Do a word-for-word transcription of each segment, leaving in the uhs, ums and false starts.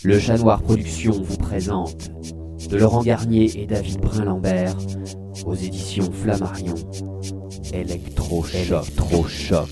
Le Chat Noir Productions vous présente de Laurent Garnier et David Brin-Lambert aux éditions Flammarion. Electrochoc. Electrochoc.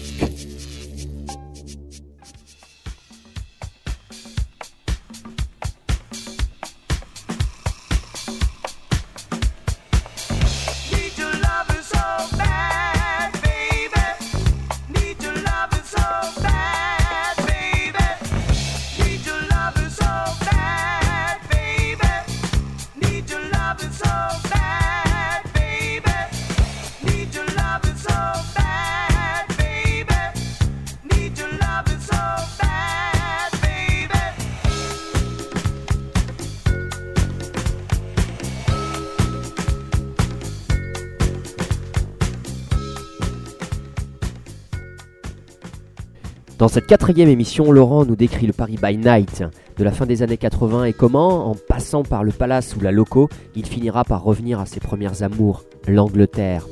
Dans cette quatrième émission, Laurent nous décrit le Paris by Night de la fin des années quatre-vingts et comment, en passant par le Palace ou la Loco, il finira par revenir à ses premières amours, l'Angleterre.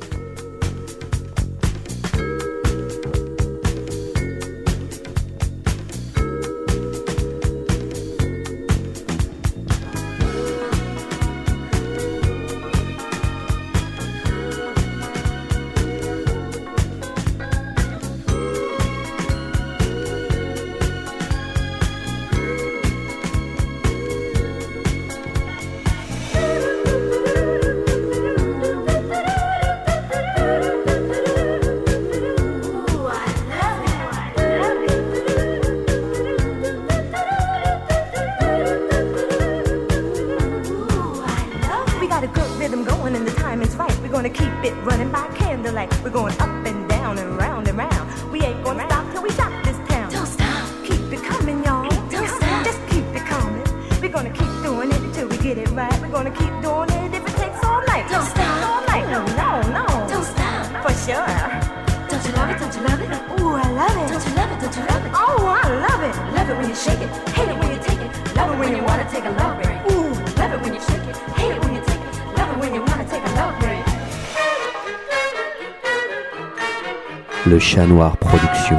Le Chat Noir Productions.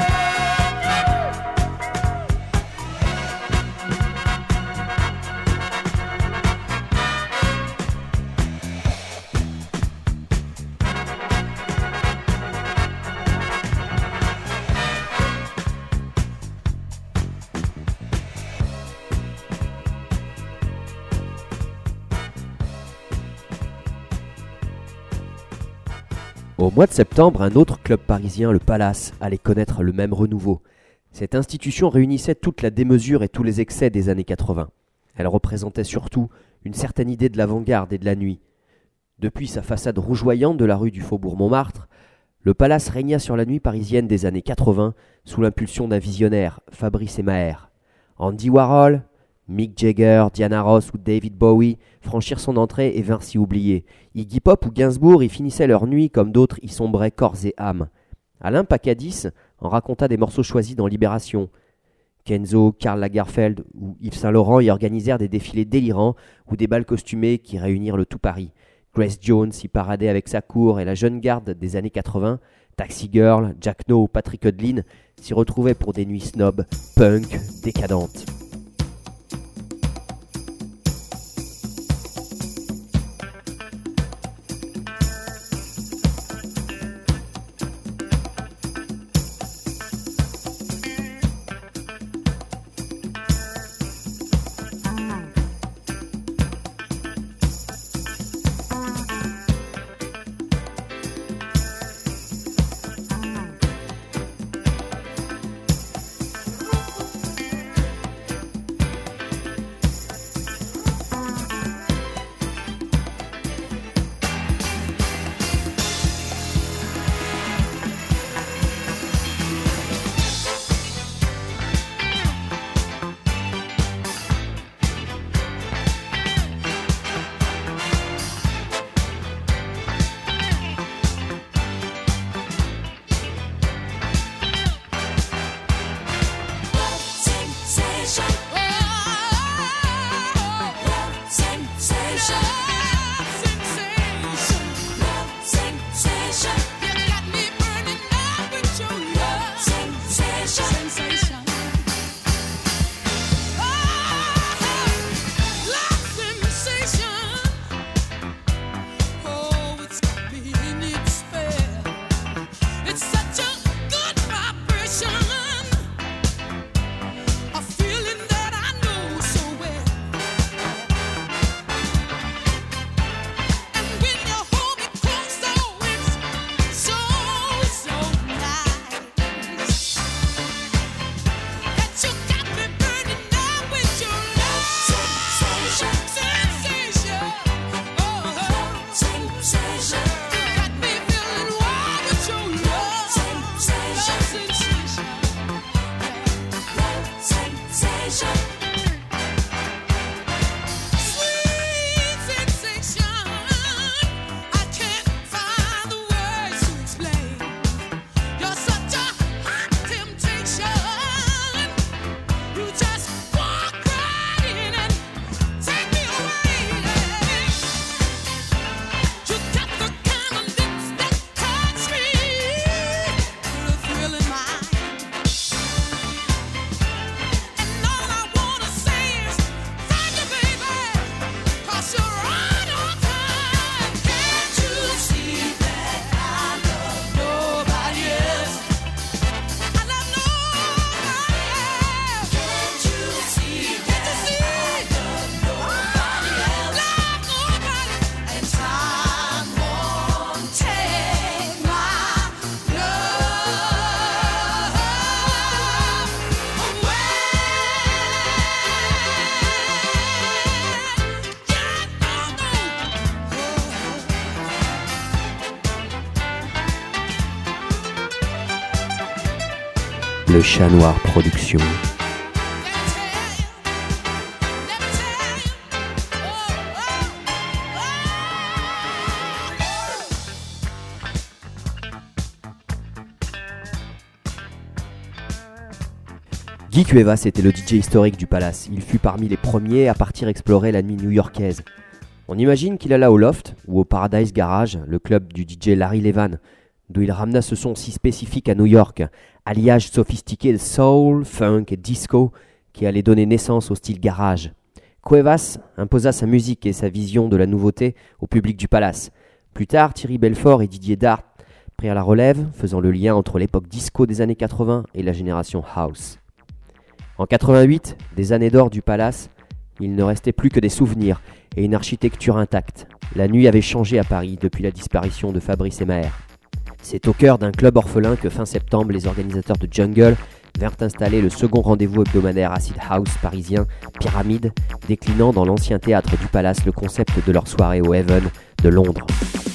Au mois de septembre, un autre club parisien, le Palace, allait connaître le même renouveau. Cette institution réunissait toute la démesure et tous les excès des années quatre-vingts. Elle représentait surtout une certaine idée de l'avant-garde et de la nuit. Depuis sa façade rougeoyante de la rue du Faubourg Montmartre, le Palace régna sur la nuit parisienne des années quatre-vingts sous l'impulsion d'un visionnaire, Fabrice Emaer. Andy Warhol, Mick Jagger, Diana Ross ou David Bowie franchirent son entrée et vinrent s'y oublier. Iggy Pop ou Gainsbourg y finissaient leur nuit comme d'autres y sombraient corps et âme. Alain Pacadis en raconta des morceaux choisis dans Libération. Kenzo, Karl Lagerfeld ou Yves Saint-Laurent y organisèrent des défilés délirants ou des bals costumés qui réunirent le tout Paris. Grace Jones y paradait avec sa cour et la jeune garde des années quatre-vingts, Taxi Girl, Jack No ou Patrick Hudlin s'y retrouvaient pour des nuits snobs, punk, décadentes. Le Chat Noir Production. Guy Cuevas était le D J historique du Palace. Il fut parmi les premiers à partir explorer la nuit new-yorkaise. On imagine qu'il alla au Loft ou au Paradise Garage, le club du D J Larry Levan, d'où il ramena ce son si spécifique à New York, alliage sophistiqué de soul, funk et disco qui allait donner naissance au style garage. Cuevas imposa sa musique et sa vision de la nouveauté au public du Palace. Plus tard, Thierry Belfort et Didier Dart prirent la relève, faisant le lien entre l'époque disco des années quatre-vingts et la génération house. En quatre-vingt-huit, des années d'or du Palace, il ne restait plus que des souvenirs et une architecture intacte. La nuit avait changé à Paris depuis la disparition de Fabrice et Maher. C'est au cœur d'un club orphelin que fin septembre, les organisateurs de Jungle vinrent installer le second rendez-vous hebdomadaire acid house parisien, Pyramide, déclinant dans l'ancien théâtre du Palace le concept de leur soirée au Heaven de Londres.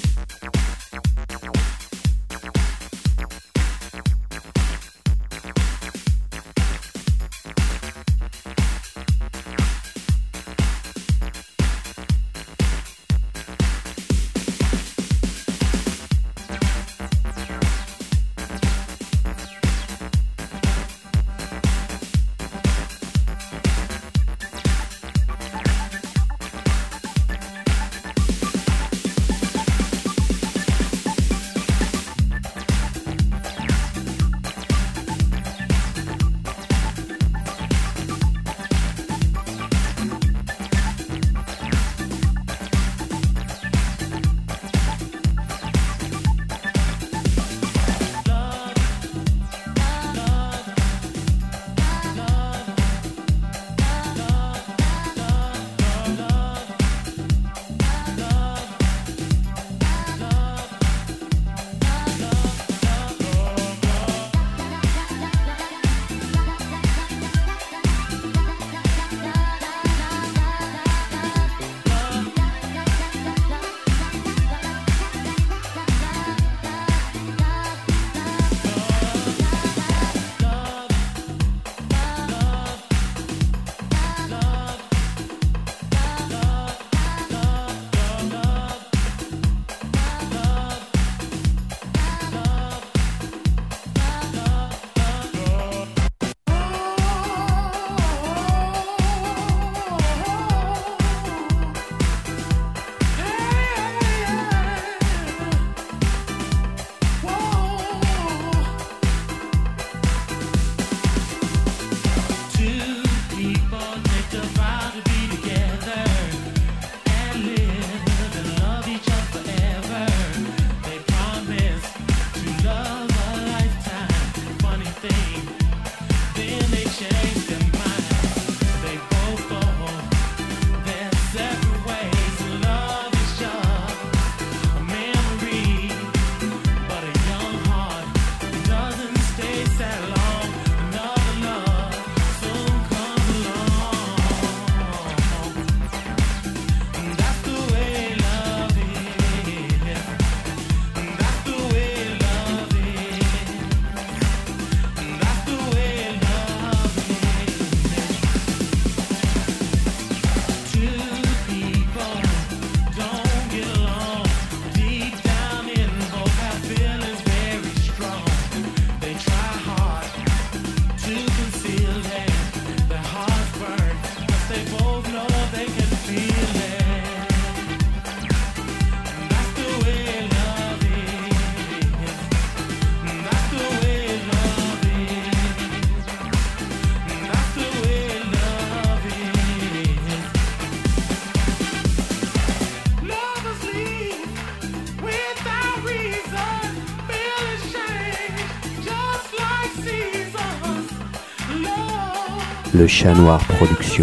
Le Chat Noir Production.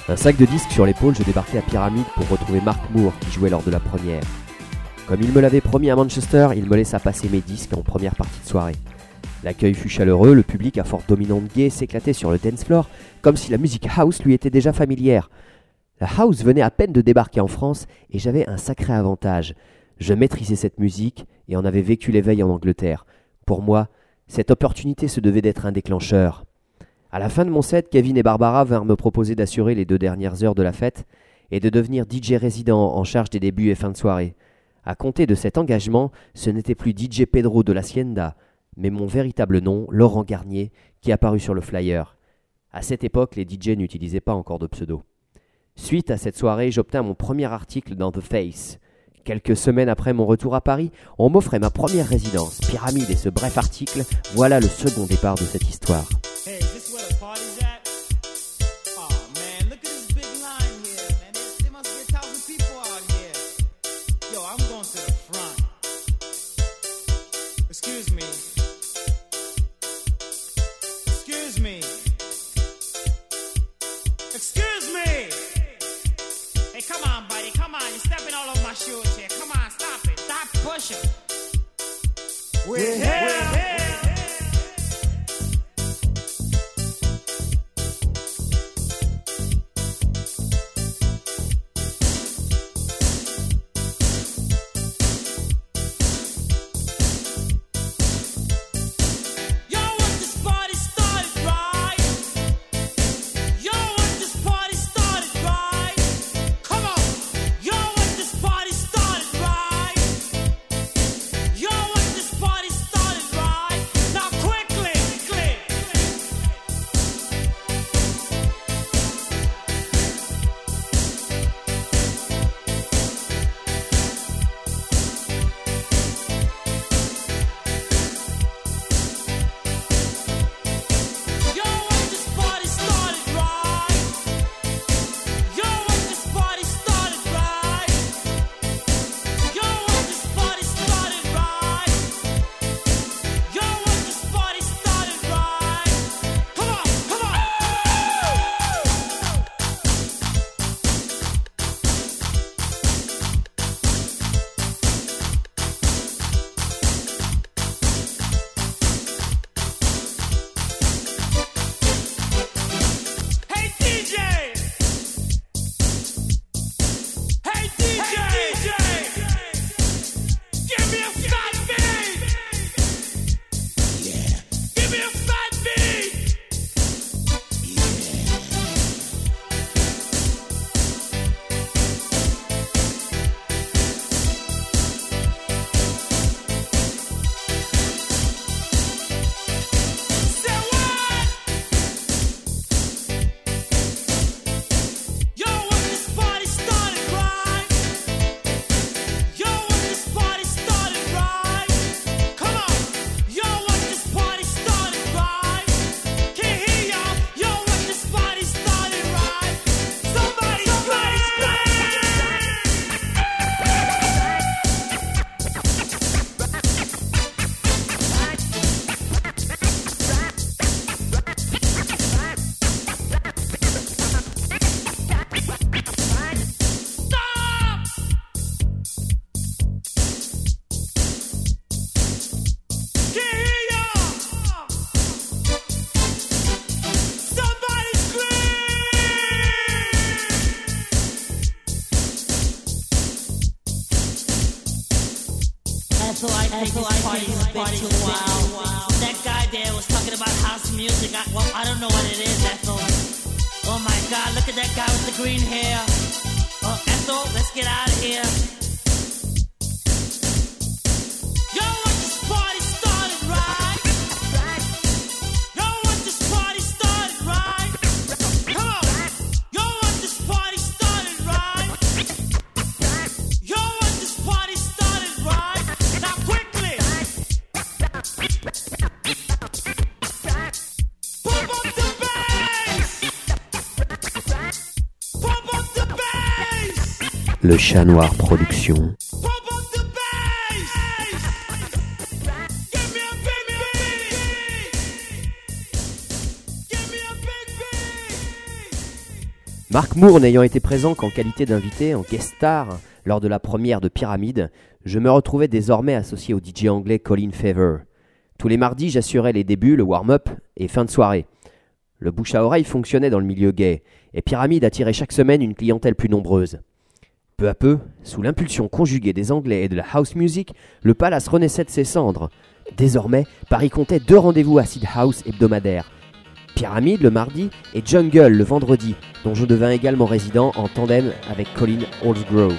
Un sac de disques sur l'épaule, je débarquais à Pyramide pour retrouver Mark Moore qui jouait lors de la première. Comme il me l'avait promis à Manchester, il me laissa passer mes disques en première partie de soirée. L'accueil fut chaleureux, le public à forte dominante gay s'éclatait sur le dance floor comme si la musique house lui était déjà familière. La house venait à peine de débarquer en France et j'avais un sacré avantage. Je maîtrisais cette musique et en avais vécu l'éveil en Angleterre. Pour moi, cette opportunité se devait d'être un déclencheur. À la fin de mon set, Kevin et Barbara vinrent me proposer d'assurer les deux dernières heures de la fête et de devenir D J résident en charge des débuts et fins de soirée. À compter de cet engagement, ce n'était plus D J Pedro de l'Hacienda, mais mon véritable nom, Laurent Garnier, qui apparut sur le flyer. À cette époque, les D J n'utilisaient pas encore de pseudo. Suite à cette soirée, j'obtins mon premier article dans The Face. Quelques semaines après mon retour à Paris, on m'offrait ma première résidence, Pyramide, et ce bref article, voilà le second départ de cette histoire. Hey, is this where the party's at? Oh man, look at this big line here, man. There, there must be a thousand people out here. Yo, I'm going to the front. Excuse me. Excuse me. Excuse me. Hey, come on, buddy, come on. You're stepping all over my shoes here. Come on, stop it. Stop pushing. We're here. We're here. until I think this party's a bit too wild. That guy there was talking about house music. I, well, I don't know what it is, Ethel. Oh my God, look at that guy with the green hair. Oh, Ethel, let's get out of here. Yo, want this party started, right? Yo, want this party started, right? Come on. Yo, want this party started, right? Yo, want this party started, right? Now quickly. Pump up the bass. Pump up the bass. Le Chat Noir Production. Mark Moore n'ayant été présent qu'en qualité d'invité, en guest star, lors de la première de Pyramide, je me retrouvais désormais associé au D J anglais Colin Favor. Tous les mardis, j'assurais les débuts, le warm-up et fin de soirée. Le bouche à oreille fonctionnait dans le milieu gay, et Pyramide attirait chaque semaine une clientèle plus nombreuse. Peu à peu, sous l'impulsion conjuguée des Anglais et de la house music, le Palace renaissait de ses cendres. Désormais, Paris comptait deux rendez-vous acid house hebdomadaires. Pyramide le mardi et Jungle le vendredi, dont je devins également résident en tandem avec Colin Holsgrove.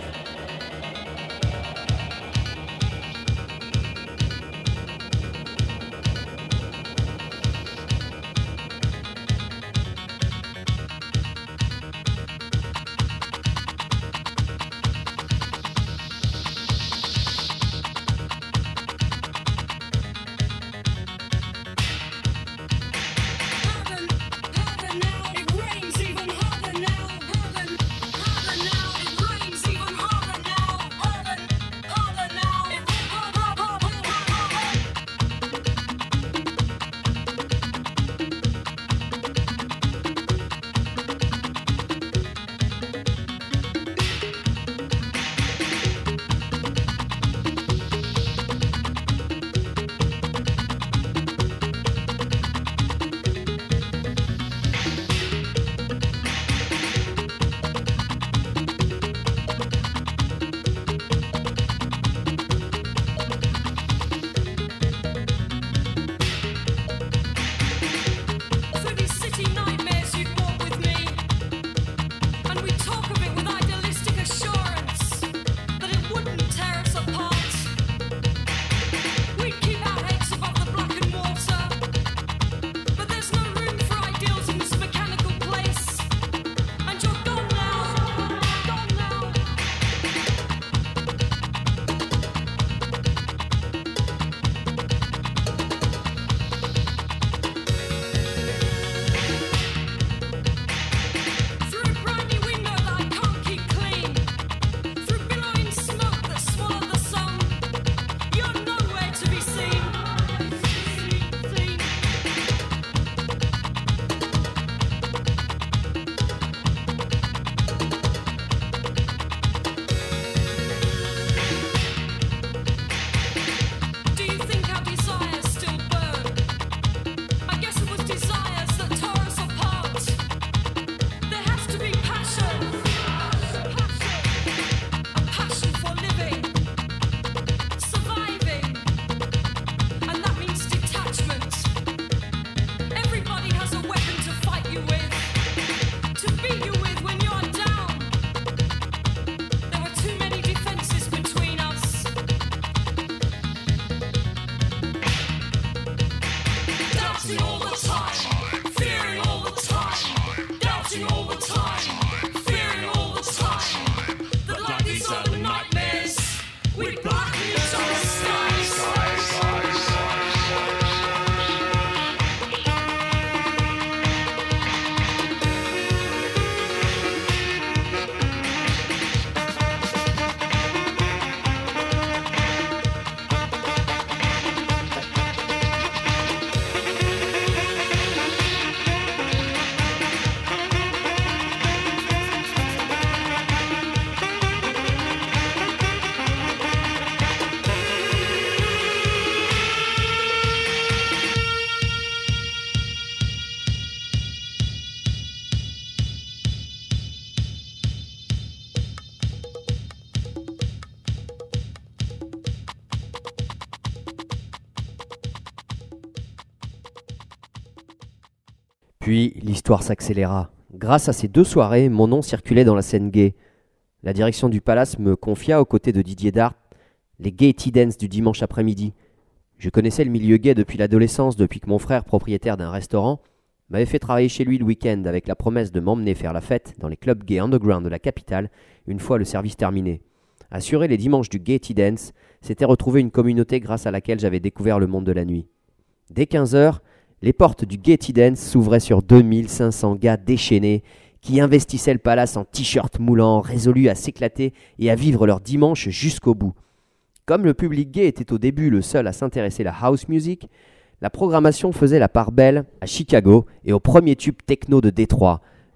Puis l'histoire s'accéléra. Grâce à ces deux soirées, mon nom circulait dans la scène gay. La direction du Palace me confia aux côtés de Didier Dart les Gay Tea Dance du dimanche après-midi. Je connaissais le milieu gay depuis l'adolescence, depuis que mon frère, propriétaire d'un restaurant, m'avait fait travailler chez lui le week-end avec la promesse de m'emmener faire la fête dans les clubs gays underground de la capitale une fois le service terminé. Assurer les dimanches du Gay Tea Dance, c'était retrouver une communauté grâce à laquelle j'avais découvert le monde de la nuit. Dès quinze heures, les portes du Gay Tea Dance s'ouvraient sur deux mille cinq cents gars déchaînés qui investissaient le palace en t-shirts moulants, résolus à s'éclater et à vivre leur dimanche jusqu'au bout. Comme le public gay était au début le seul à s'intéresser à la house music, la programmation faisait la part belle à Chicago et au premier tube techno de Détroit,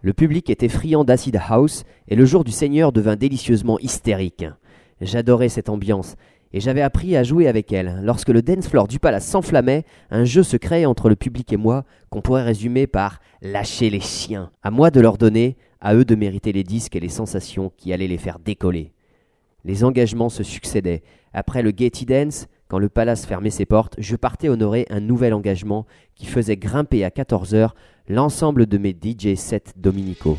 Le public était friand d'acid house et le jour du Seigneur devint délicieusement hystérique. J'adorais cette ambiance et j'avais appris à jouer avec elle. Lorsque le dance floor du Palace s'enflammait, un jeu se créait entre le public et moi qu'on pourrait résumer par « lâcher les chiens ». À moi de leur donner, à eux de mériter les disques et les sensations qui allaient les faire décoller. Les engagements se succédaient. Après le Getty Dance, quand le Palace fermait ses portes, je partais honorer un nouvel engagement qui faisait grimper à quatorze heures l'ensemble de mes D J sets dominicaux.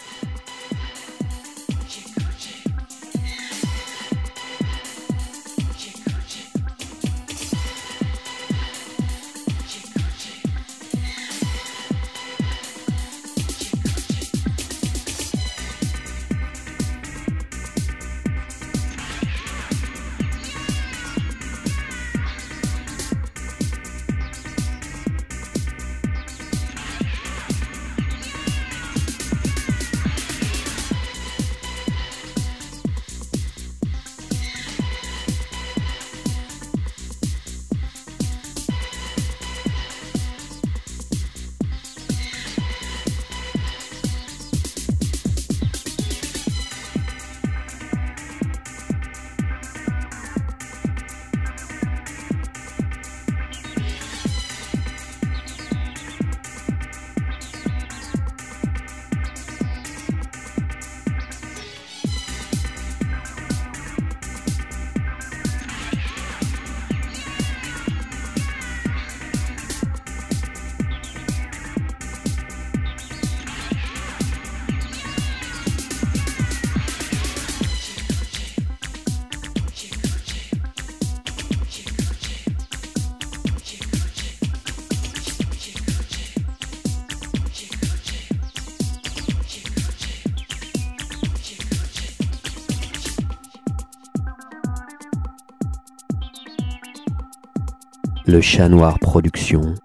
Le Chat Noir Productions.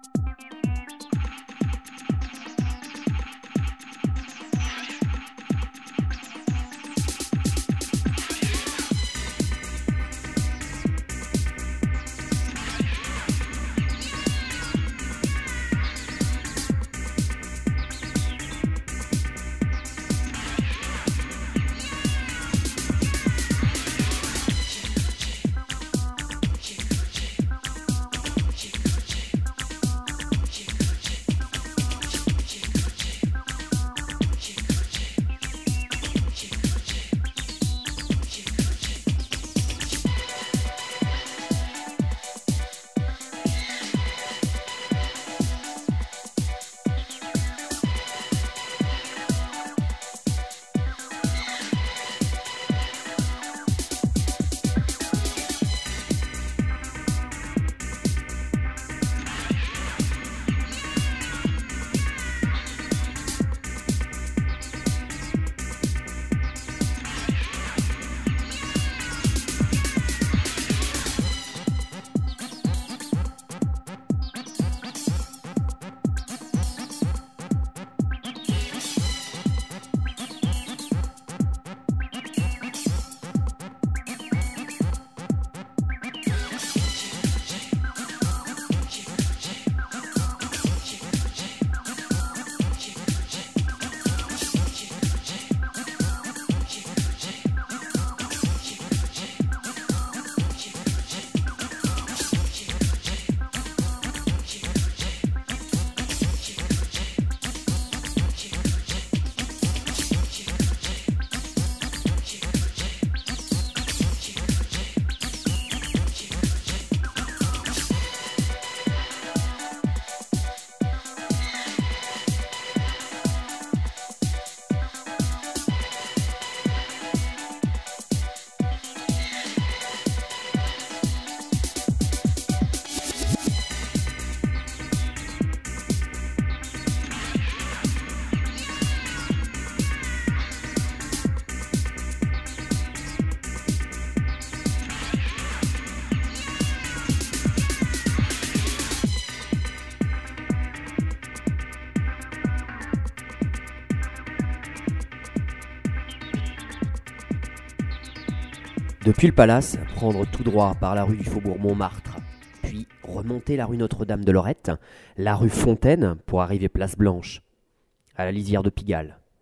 Depuis le Palace, prendre tout droit par la rue du Faubourg Montmartre, puis remonter la rue Notre-Dame de Lorette, la rue Fontaine pour arriver place Blanche, à la lisière de Pigalle,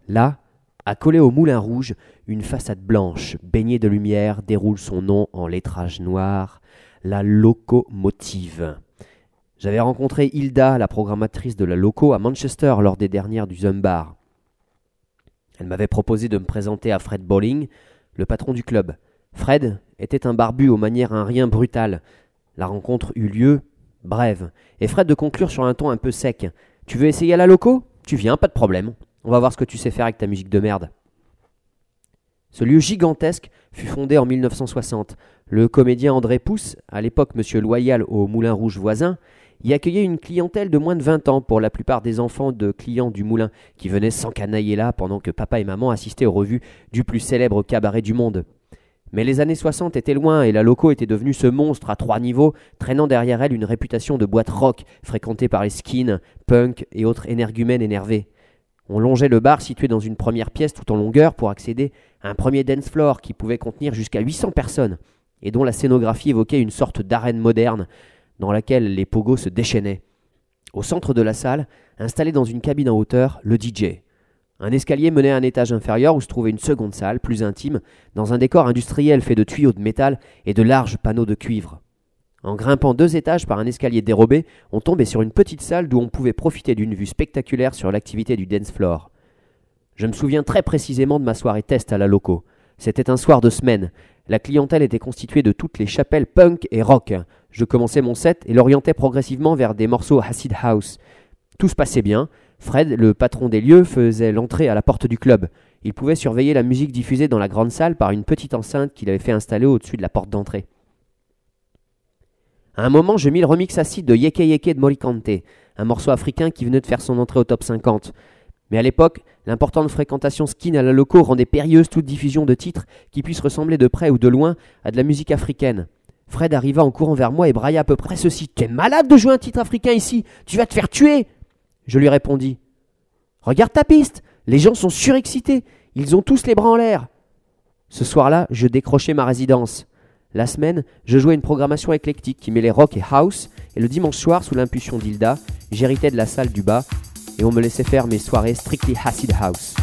Là, accolé au Moulin Rouge, une façade blanche, baignée de lumière, déroule son nom en lettrage noir, la Locomotive. J'avais rencontré Hilda, la programmatrice de la Loco, à Manchester lors des dernières du Zumbar. Elle m'avait proposé de me présenter à Fred Bolling, le patron du club. Fred était un barbu aux manières un rien brutales. La rencontre eut lieu, brève, et Fred de conclure sur un ton un peu sec. « Tu veux essayer à la Loco ? Tu viens, pas de problème. On va voir ce que tu sais faire avec ta musique de merde. » Ce lieu gigantesque fut fondé en mille neuf cent soixante. Le comédien André Pousse, à l'époque monsieur Loyal au Moulin Rouge voisin, y accueillait une clientèle de moins de vingt ans pour la plupart des enfants de clients du moulin qui venaient s'encanailler là pendant que papa et maman assistaient aux revues du plus célèbre cabaret du monde. Mais les années soixante étaient loin et la Loco était devenue ce monstre à trois niveaux, traînant derrière elle une réputation de boîte rock fréquentée par les skins, punk et autres énergumènes énervés. On longeait le bar situé dans une première pièce tout en longueur pour accéder à un premier dance floor qui pouvait contenir jusqu'à huit cents personnes et dont la scénographie évoquait une sorte d'arène moderne dans laquelle les pogos se déchaînaient. Au centre de la salle, installé dans une cabine en hauteur, le D J. Un escalier menait à un étage inférieur où se trouvait une seconde salle, plus intime, dans un décor industriel fait de tuyaux de métal et de larges panneaux de cuivre. En grimpant deux étages par un escalier dérobé, on tombait sur une petite salle d'où on pouvait profiter d'une vue spectaculaire sur l'activité du dance floor. Je me souviens très précisément de ma soirée test à la Loco. C'était un soir de semaine. La clientèle était constituée de toutes les chapelles punk et rock. Je commençais mon set et l'orientais progressivement vers des morceaux acid house. Tout se passait bien. Fred, le patron des lieux, faisait l'entrée à la porte du club. Il pouvait surveiller la musique diffusée dans la grande salle par une petite enceinte qu'il avait fait installer au-dessus de la porte d'entrée. À un moment, je mis le remix acide de Yeke Yeke de Morikante, un morceau africain qui venait de faire son entrée au top cinquante. Mais à l'époque, l'importante fréquentation skin à la Loco rendait périlleuse toute diffusion de titres qui puissent ressembler de près ou de loin à de la musique africaine. Fred arriva en courant vers moi et brailla à peu près ceci. « T'es malade de jouer un titre africain ici ? Tu vas te faire tuer !» Je lui répondis. « Regarde ta piste, les gens sont surexcités, ils ont tous les bras en l'air. » Ce soir-là, je décrochais ma résidence. La semaine, je jouais une programmation éclectique qui mêlait rock et house, et le dimanche soir, sous l'impulsion d'Hilda, j'héritais de la salle du bas, et on me laissait faire mes soirées strictly acid house.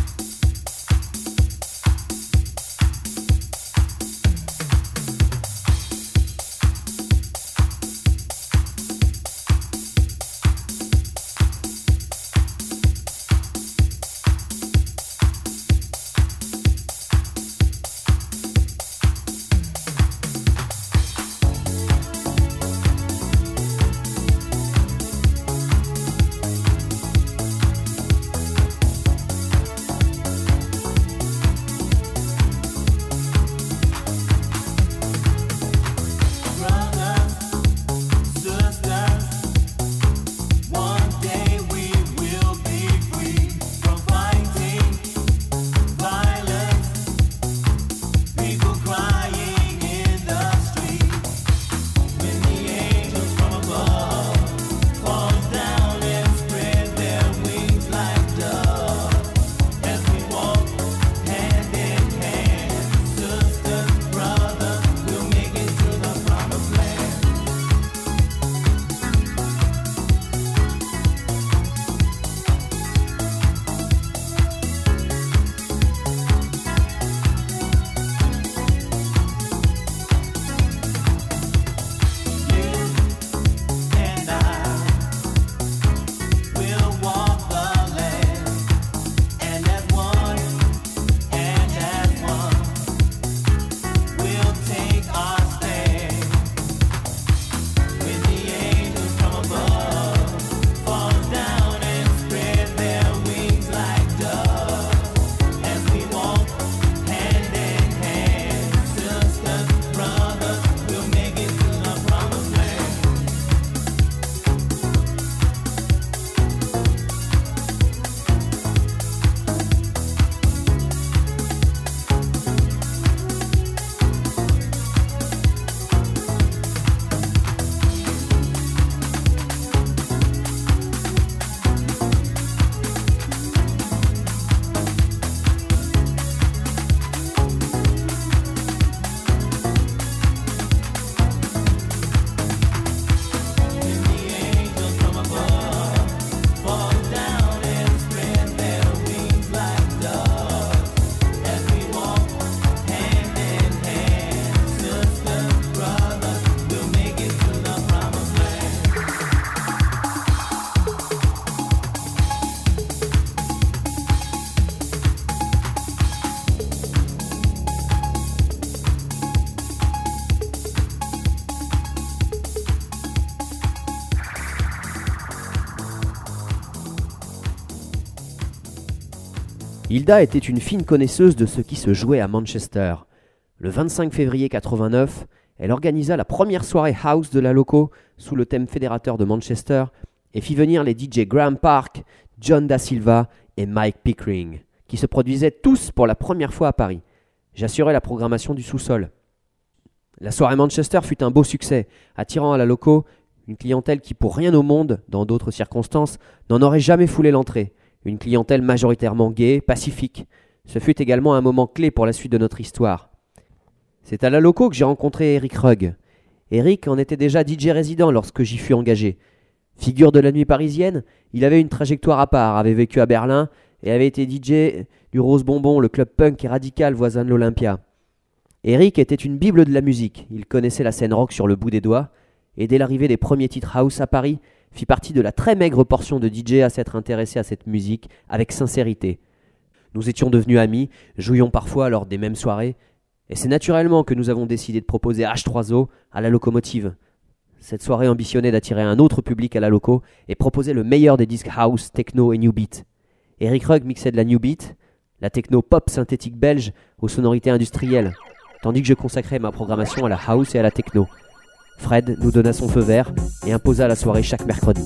Hilda était une fine connaisseuse de ce qui se jouait à Manchester. Le vingt-cinq février quatre-vingt-neuf, elle organisa la première soirée house de la loco sous le thème fédérateur de Manchester et fit venir les D J Graham Park, John Da Silva et Mike Pickering, qui se produisaient tous pour la première fois à Paris. J'assurais la programmation du sous-sol. La soirée Manchester fut un beau succès, attirant à la loco une clientèle qui, pour rien au monde, dans d'autres circonstances, n'en aurait jamais foulé l'entrée. Une clientèle majoritairement gaie, pacifique. Ce fut également un moment clé pour la suite de notre histoire. C'est à la loco que j'ai rencontré Eric Rugg. Eric en était déjà D J résident lorsque j'y fus engagé. Figure de la nuit parisienne, il avait une trajectoire à part, avait vécu à Berlin et avait été D J du Rose Bonbon, le club punk et radical voisin de l'Olympia. Eric était une bible de la musique, il connaissait la scène rock sur le bout des doigts, et dès l'arrivée des premiers titres house à Paris, fit partie de la très maigre portion de D J à s'être intéressé à cette musique avec sincérité. Nous étions devenus amis, jouions parfois lors des mêmes soirées, et c'est naturellement que nous avons décidé de proposer H trois O à la locomotive. Cette soirée ambitionnait d'attirer un autre public à la loco et proposait le meilleur des disques house, techno et new beat. Eric Rugg mixait de la new beat, la techno pop synthétique belge aux sonorités industrielles, tandis que je consacrais ma programmation à la house et à la techno. Fred nous donna son feu vert et imposa la soirée chaque mercredi.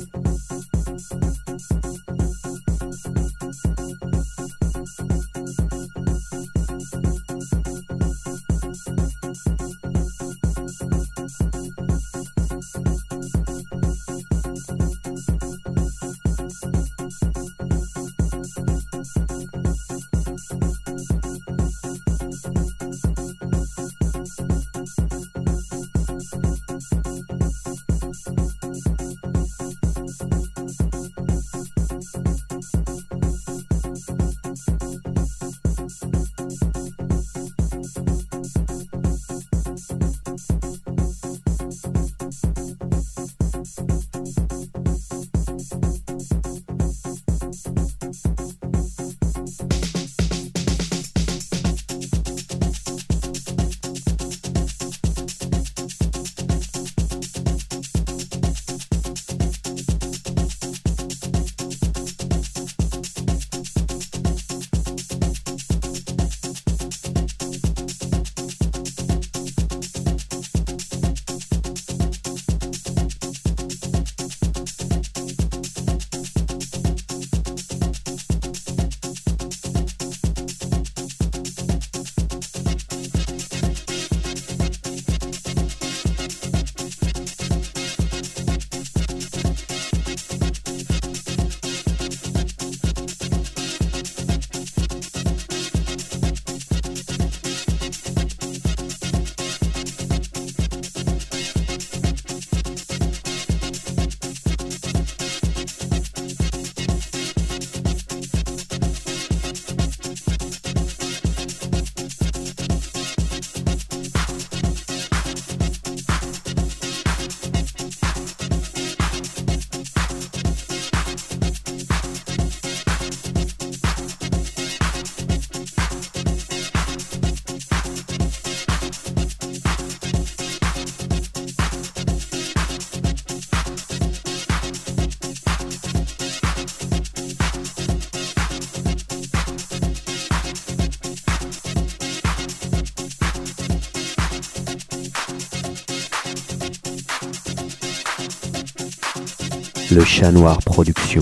Le Chat Noir Productions.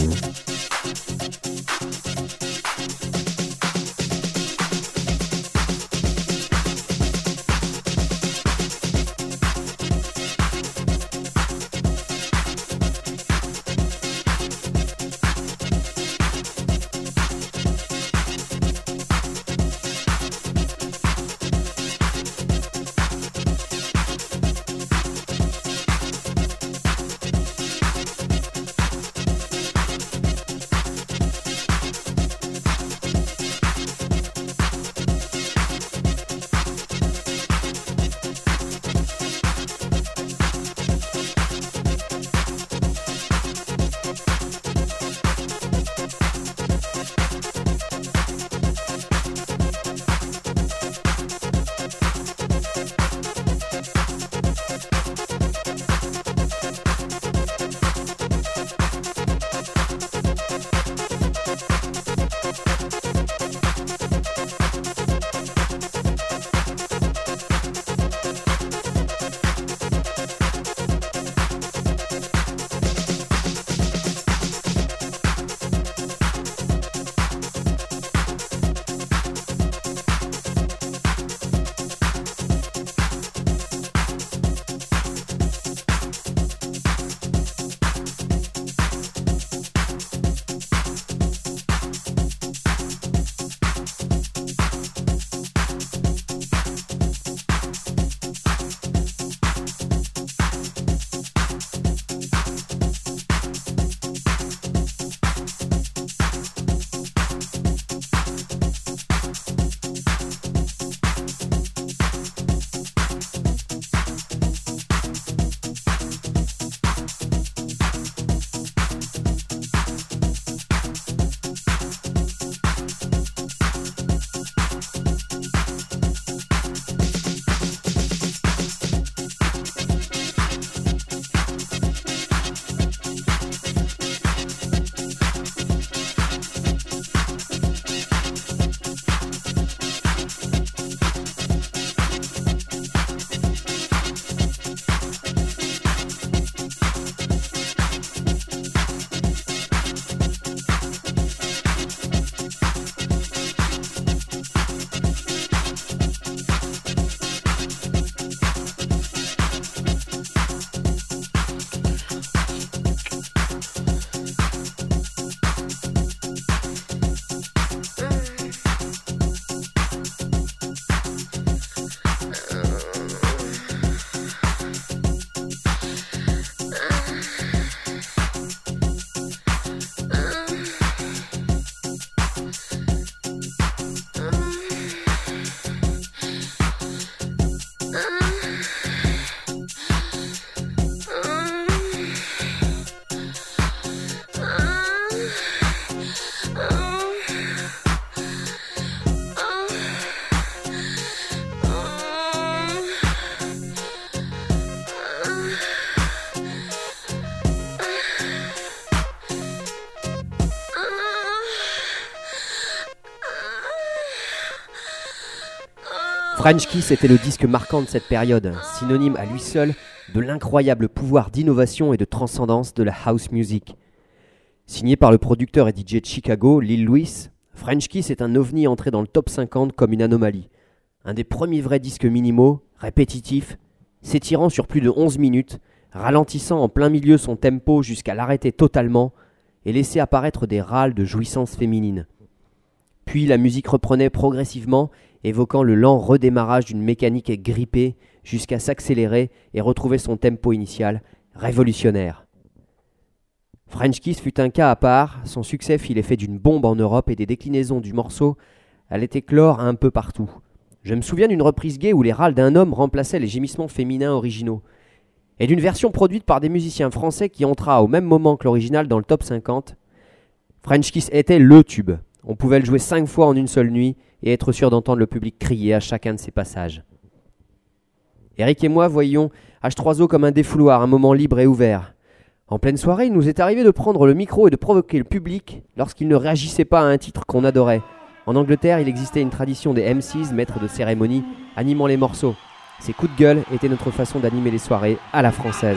French Kiss était le disque marquant de cette période, synonyme à lui seul de l'incroyable pouvoir d'innovation et de transcendance de la house music. Signé par le producteur et D J de Chicago, Lil Louis, French Kiss est un ovni entré dans le top cinquante comme une anomalie. Un des premiers vrais disques minimaux, répétitifs, s'étirant sur plus de onze minutes, ralentissant en plein milieu son tempo jusqu'à l'arrêter totalement et laisser apparaître des râles de jouissance féminine. Puis la musique reprenait progressivement, évoquant le lent redémarrage d'une mécanique grippée jusqu'à s'accélérer et retrouver son tempo initial, révolutionnaire. French Kiss fut un cas à part, son succès fit l'effet d'une bombe en Europe et des déclinaisons du morceau allaient éclore un peu partout. Je me souviens d'une reprise gay où les râles d'un homme remplaçaient les gémissements féminins originaux, et d'une version produite par des musiciens français qui entra au même moment que l'original dans le top cinquante. French Kiss était le tube. On pouvait le jouer cinq fois en une seule nuit et être sûr d'entendre le public crier à chacun de ses passages. Eric et moi voyions H trois O comme un défouloir, un moment libre et ouvert. En pleine soirée, il nous est arrivé de prendre le micro et de provoquer le public lorsqu'il ne réagissait pas à un titre qu'on adorait. En Angleterre, il existait une tradition des M Cs, maîtres de cérémonie, animant les morceaux. Ces coups de gueule étaient notre façon d'animer les soirées à la française.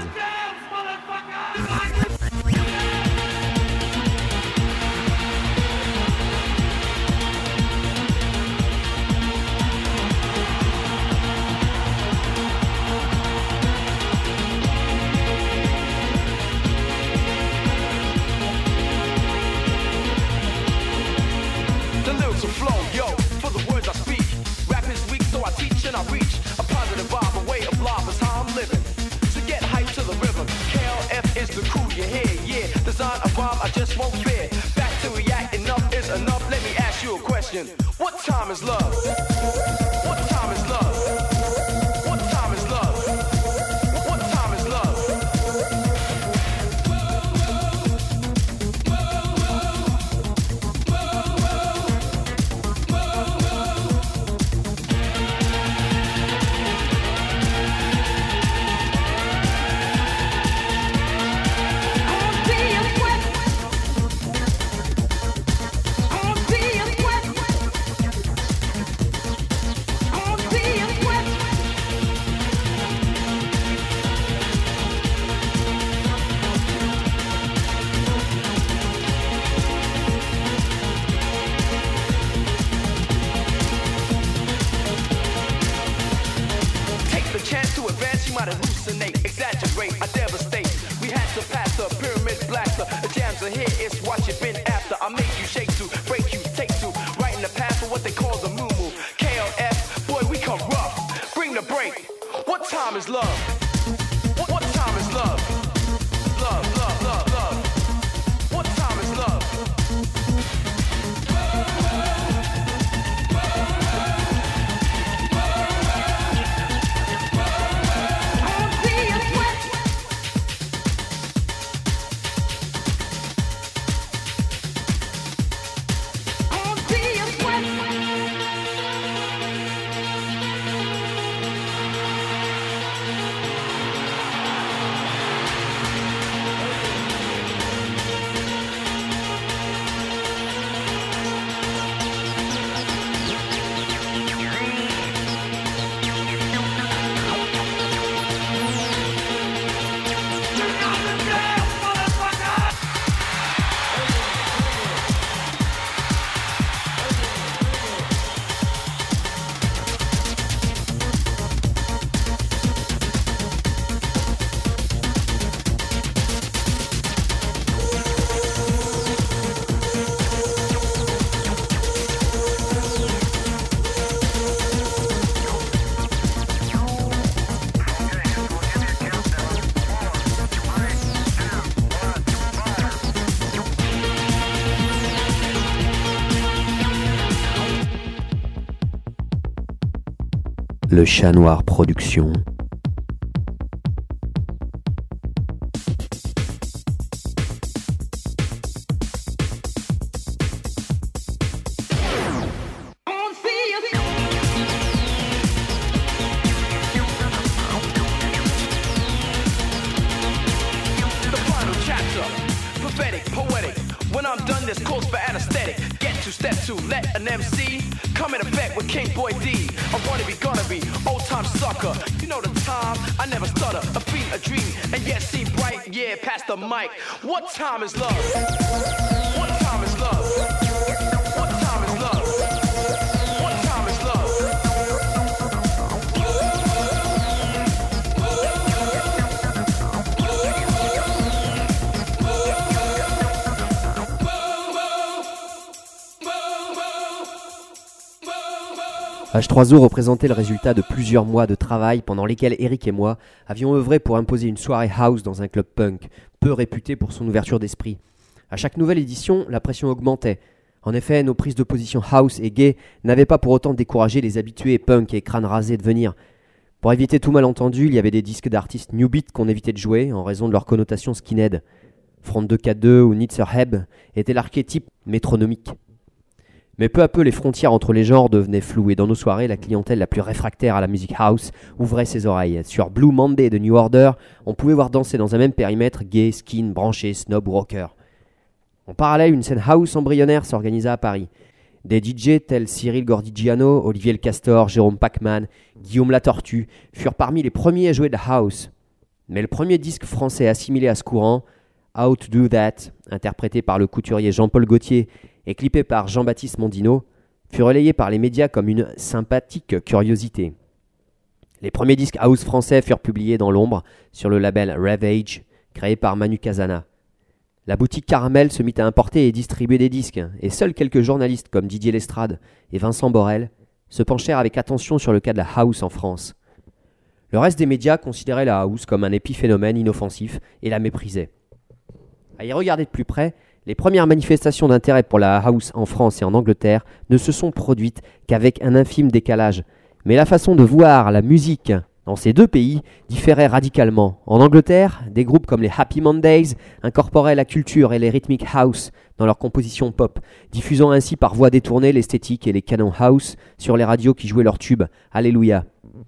What time is love? What time is love? What time is love? What time is love? Le Chat Noir Productions. Prophetic, poetic. When I'm done, this calls for anesthetic. Get two steps to let an M C come in effect with King Boy D. I'm gonna be, gonna be, old time sucker. You know the time, I never stutter. A beat, a dream, and yet see bright. Yeah, pass the mic. What time is love? What time is love? What time is love? What time is love? H trois O représentait le résultat de plusieurs mois de travail pendant lesquels Eric et moi avions œuvré pour imposer une soirée house dans un club punk, peu réputé pour son ouverture d'esprit. À chaque nouvelle édition, la pression augmentait. En effet, nos prises de position house et gay n'avaient pas pour autant découragé les habitués punk et crânes rasés de venir. Pour éviter tout malentendu, il y avait des disques d'artistes new beat qu'on évitait de jouer en raison de leur connotation skinhead. Front deux K deux ou Nitzer Heb étaient l'archétype métronomique. Mais peu à peu, les frontières entre les genres devenaient floues et dans nos soirées, la clientèle la plus réfractaire à la musique house ouvrait ses oreilles. Sur Blue Monday de New Order, on pouvait voir danser dans un même périmètre gay, skin, branché, snob ou rocker. En parallèle, une scène house embryonnaire s'organisa à Paris. Des D J tels Cyril Gordigiano, Olivier Le Castor, Jérôme Pacman, Guillaume Latortue furent parmi les premiers à jouer de la house. Mais le premier disque français assimilé à ce courant, How to Do That, interprété par le couturier Jean-Paul Gaultier et clippé par Jean-Baptiste Mondino, fut relayé par les médias comme une sympathique curiosité. Les premiers disques house français furent publiés dans l'ombre sur le label Ravage, créé par Manu Casana. La boutique Caramel se mit à importer et distribuer des disques, et seuls quelques journalistes comme Didier Lestrade et Vincent Borel se penchèrent avec attention sur le cas de la house en France. Le reste des médias considérait la house comme un épiphénomène inoffensif et la méprisait. À y regarder de plus près, les premières manifestations d'intérêt pour la house en France et en Angleterre ne se sont produites qu'avec un infime décalage. Mais la façon de voir la musique dans ces deux pays différait radicalement. En Angleterre, des groupes comme les Happy Mondays incorporaient la culture et les rythmiques house dans leur composition pop, diffusant ainsi par voie détournée l'esthétique et les canons house sur les radios qui jouaient leur tube « Alléluia ».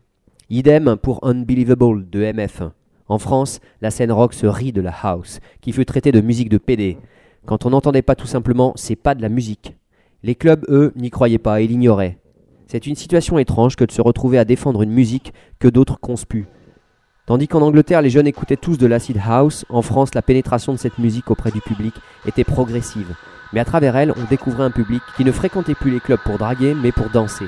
Idem pour Unbelievable de M F. En France, la scène rock se rit de la house, qui fut traitée de musique de pédé. Quand on n'entendait pas tout simplement « c'est pas de la musique ». Les clubs, eux, n'y croyaient pas et l'ignoraient. C'est une situation étrange que de se retrouver à défendre une musique que d'autres conspuent. Tandis qu'en Angleterre, les jeunes écoutaient tous de l'acid house, en France, la pénétration de cette musique auprès du public était progressive. Mais à travers elle, on découvrait un public qui ne fréquentait plus les clubs pour draguer, mais pour danser.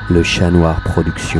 Le Chat Noir Productions.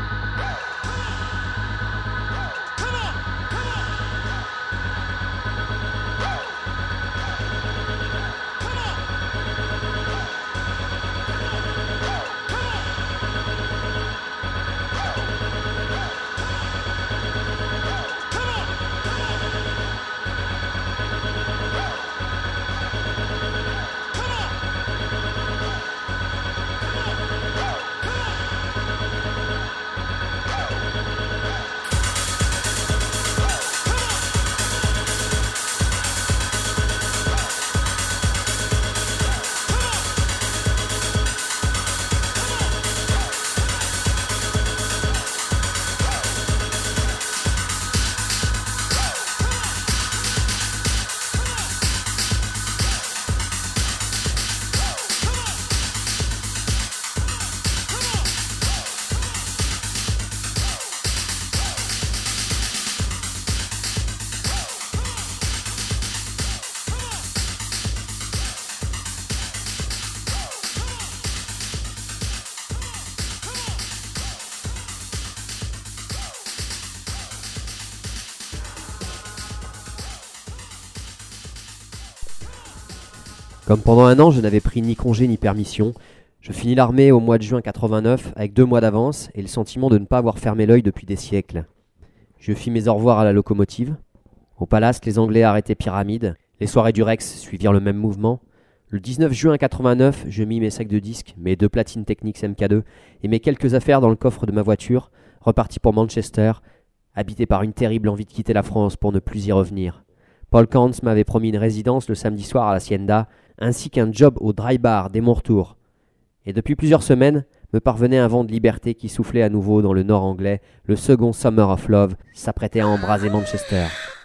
Comme pendant un an, je n'avais pris ni congé ni permission, je finis l'armée au mois de juin quatre-vingt-neuf avec deux mois d'avance et le sentiment de ne pas avoir fermé l'œil depuis des siècles. Je fis mes au revoir à la locomotive. Au Palace, les Anglais arrêtaient Pyramide. Les soirées du Rex suivirent le même mouvement. Le dix-neuf juin quatre-vingt-neuf, je mis mes sacs de disques, mes deux platines Technics M K deux et mes quelques affaires dans le coffre de ma voiture, reparti pour Manchester, habité par une terrible envie de quitter la France pour ne plus y revenir. Paul Kantz m'avait promis une résidence le samedi soir à l'Hacienda, ainsi qu'un job au dry bar dès mon retour. Et depuis plusieurs semaines, me parvenait un vent de liberté qui soufflait à nouveau dans le nord anglais. Le second Summer of Love s'apprêtait à embraser Manchester.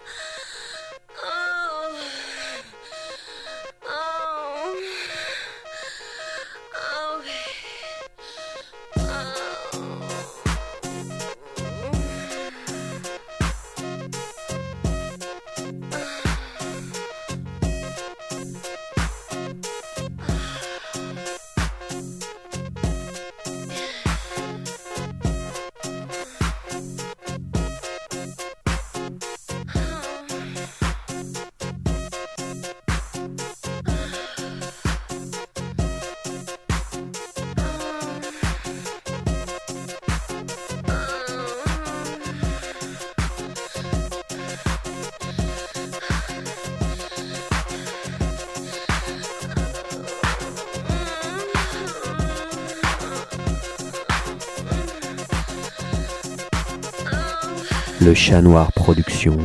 Le Chat Noir Productions.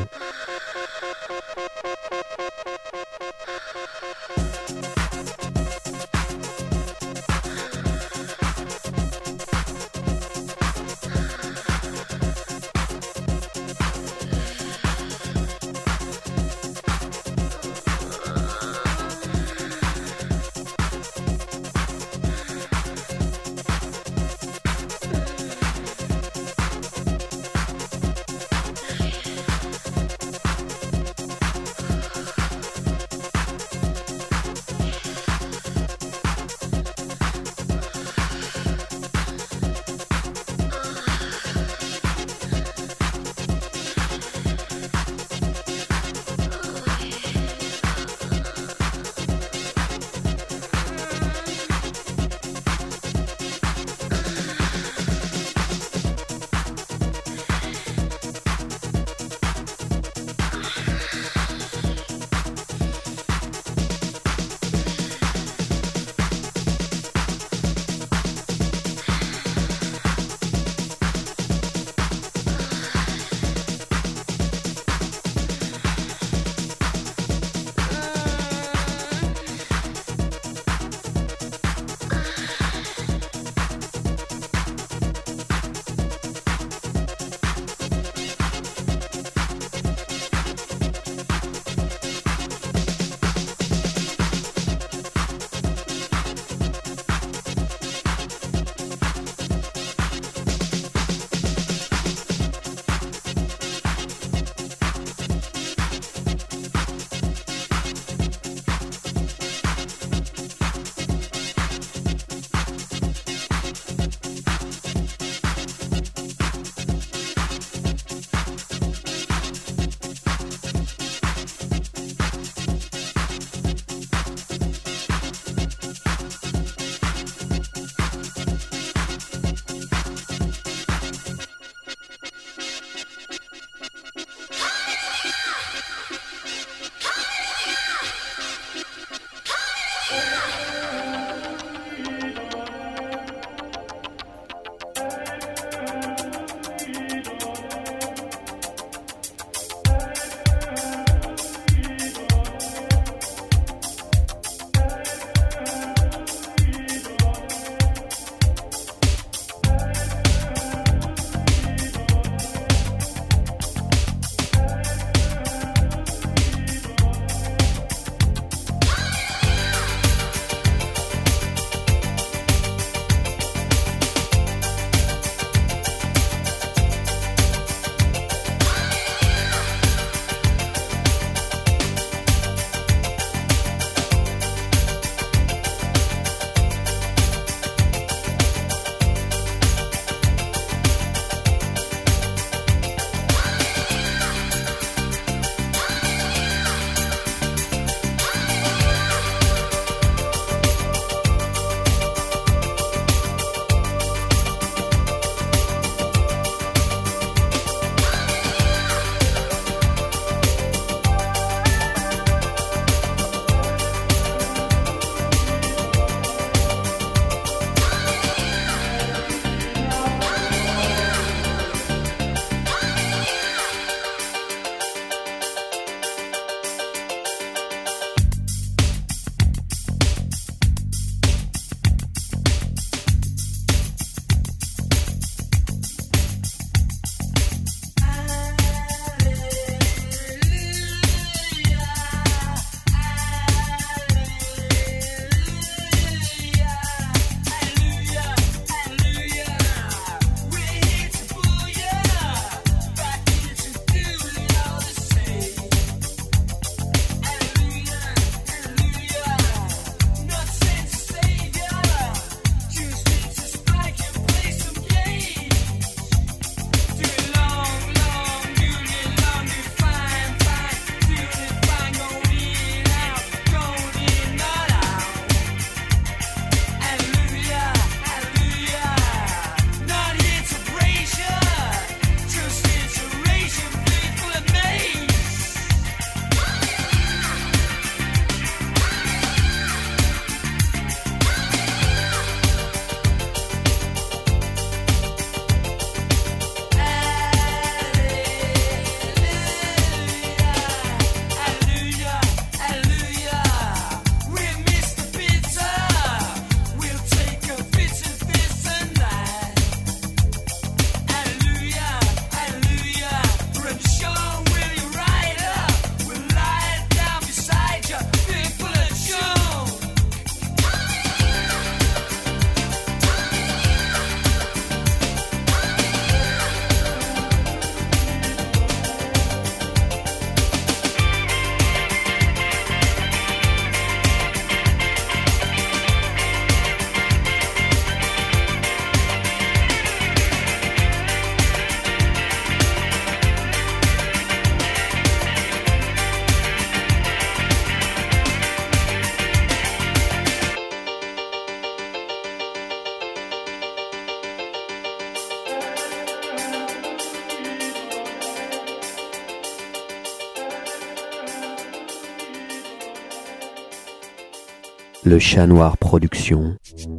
Le Chat Noir Production.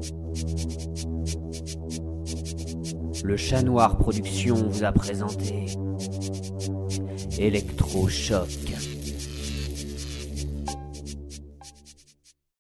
Le Chat Noir Production vous a présenté Electrochoc.